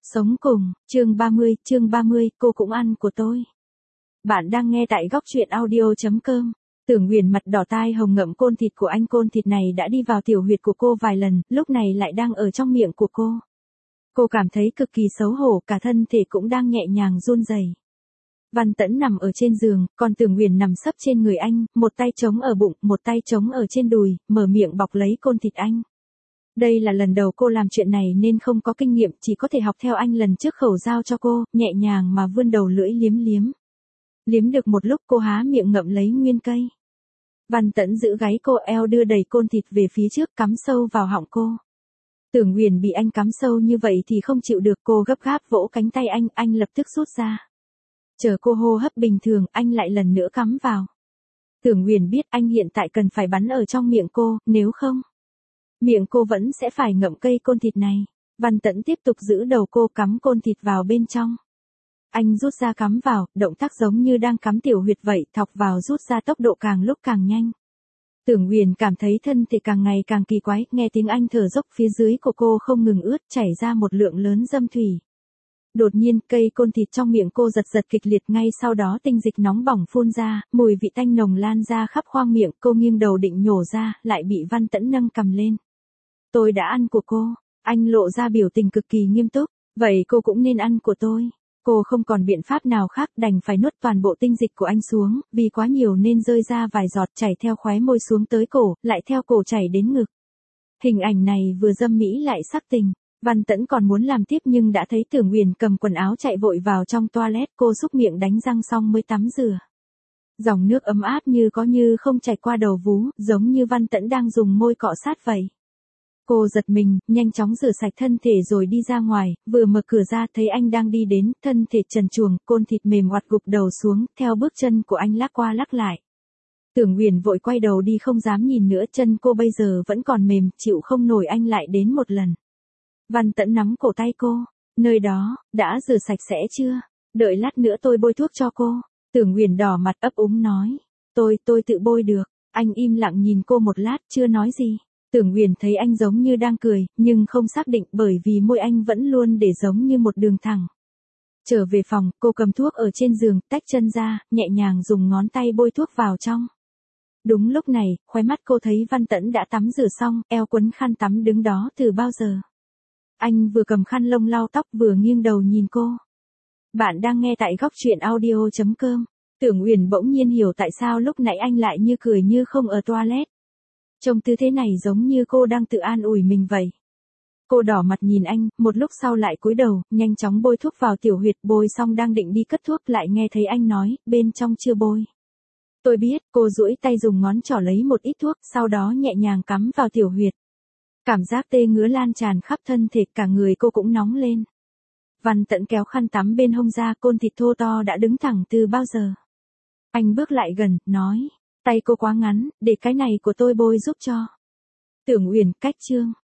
Sống cùng, chương 30, cô cũng ăn của tôi. Bạn đang nghe tại góc truyện audio.com. Tưởng Huyền mặt đỏ tai hồng ngậm côn thịt của anh, côn thịt này đã đi vào tiểu huyệt của cô vài lần, lúc này lại đang ở trong miệng của cô. Cô cảm thấy cực kỳ xấu hổ, cả thân thể cũng đang nhẹ nhàng run rẩy. Văn Tẫn nằm ở trên giường, còn Tưởng Huyền nằm sấp trên người anh, một tay chống ở bụng, một tay chống ở trên đùi, mở miệng bọc lấy côn thịt anh. Đây là lần đầu cô làm chuyện này nên không có kinh nghiệm, chỉ có thể học theo anh lần trước khẩu giao cho cô, nhẹ nhàng mà vươn đầu lưỡi liếm liếm. Liếm được một lúc cô há miệng ngậm lấy nguyên cây. Văn Tẫn giữ gáy cô, eo đưa đẩy côn thịt về phía trước, cắm sâu vào họng cô. Tưởng Huyền bị anh cắm sâu như vậy thì không chịu được, cô gấp gáp vỗ cánh tay anh lập tức rút ra. Chờ cô hô hấp bình thường, anh lại lần nữa cắm vào. Tưởng Huyền biết anh hiện tại cần phải bắn ở trong miệng cô, nếu không, miệng cô vẫn sẽ phải ngậm cây côn thịt này. Văn Tẫn tiếp tục giữ đầu cô, cắm côn thịt vào bên trong. Anh rút ra cắm vào, động tác giống như đang cắm tiểu huyệt vậy, thọc vào rút ra tốc độ càng lúc càng nhanh. Tưởng Huyền cảm thấy thân thể càng ngày càng kỳ quái, nghe tiếng anh thở dốc, phía dưới của cô không ngừng ướt, chảy ra một lượng lớn dâm thủy. Đột nhiên, cây côn thịt trong miệng cô giật giật kịch liệt, ngay sau đó tinh dịch nóng bỏng phun ra, mùi vị tanh nồng lan ra khắp khoang miệng, cô nghiêng đầu định nhổ ra, lại bị Văn Tẫn nâng cầm lên. Tôi đã ăn của cô. Anh lộ ra biểu tình cực kỳ nghiêm túc. Vậy cô cũng nên ăn của tôi. Cô không còn biện pháp nào khác, đành phải nuốt toàn bộ tinh dịch của anh xuống, vì quá nhiều nên rơi ra vài giọt, chảy theo khóe môi xuống tới cổ, lại theo cổ chảy đến ngực. Hình ảnh này vừa dâm mỹ lại sắc tình. Văn Tẫn còn muốn làm tiếp nhưng đã thấy Tưởng Huyền cầm quần áo chạy vội vào trong toilet, cô xúc miệng đánh răng xong mới tắm rửa. Dòng nước ấm áp như có như không chảy qua đầu vú, giống như Văn Tẫn đang dùng môi cọ sát vậy. Cô giật mình, nhanh chóng rửa sạch thân thể rồi đi ra ngoài, vừa mở cửa ra thấy anh đang đi đến, thân thể trần truồng, côn thịt mềm oặt gục đầu xuống, theo bước chân của anh lắc qua lắc lại. Tưởng Huyền vội quay đầu đi, không dám nhìn nữa, chân cô bây giờ vẫn còn mềm, chịu không nổi anh lại đến một lần. Văn Tẫn nắm cổ tay cô, nơi đó, đã rửa sạch sẽ chưa? Đợi lát nữa tôi bôi thuốc cho cô. Tưởng Huyền đỏ mặt ấp úng nói, tôi tự bôi được. Anh im lặng nhìn cô một lát, chưa nói gì. Tưởng Huyền thấy anh giống như đang cười, nhưng không xác định bởi vì môi anh vẫn luôn để giống như một đường thẳng. Trở về phòng, cô cầm thuốc ở trên giường, tách chân ra, nhẹ nhàng dùng ngón tay bôi thuốc vào trong. Đúng lúc này, khóe mắt cô thấy Văn Tẫn đã tắm rửa xong, eo quấn khăn tắm đứng đó từ bao giờ. Anh vừa cầm khăn lông lau tóc vừa nghiêng đầu nhìn cô. Bạn đang nghe tại góc truyện audio.com. Tưởng Huyền bỗng nhiên hiểu tại sao lúc nãy anh lại như cười như không ở toilet. Trông tư thế này giống như cô đang tự an ủi mình vậy. Cô đỏ mặt nhìn anh, một lúc sau lại cúi đầu, nhanh chóng bôi thuốc vào tiểu huyệt, bôi xong đang định đi cất thuốc lại nghe thấy anh nói, bên trong chưa bôi. Tôi biết, cô duỗi tay dùng ngón trỏ lấy một ít thuốc, sau đó nhẹ nhàng cắm vào tiểu huyệt. Cảm giác tê ngứa lan tràn khắp thân thể, cả người cô cũng nóng lên. Văn Tẫn kéo khăn tắm bên hông ra, côn thịt thô to đã đứng thẳng từ bao giờ. Anh bước lại gần, nói, tay cô quá ngắn, để cái này của tôi bôi giúp cho. Tưởng Huyền, cách chương.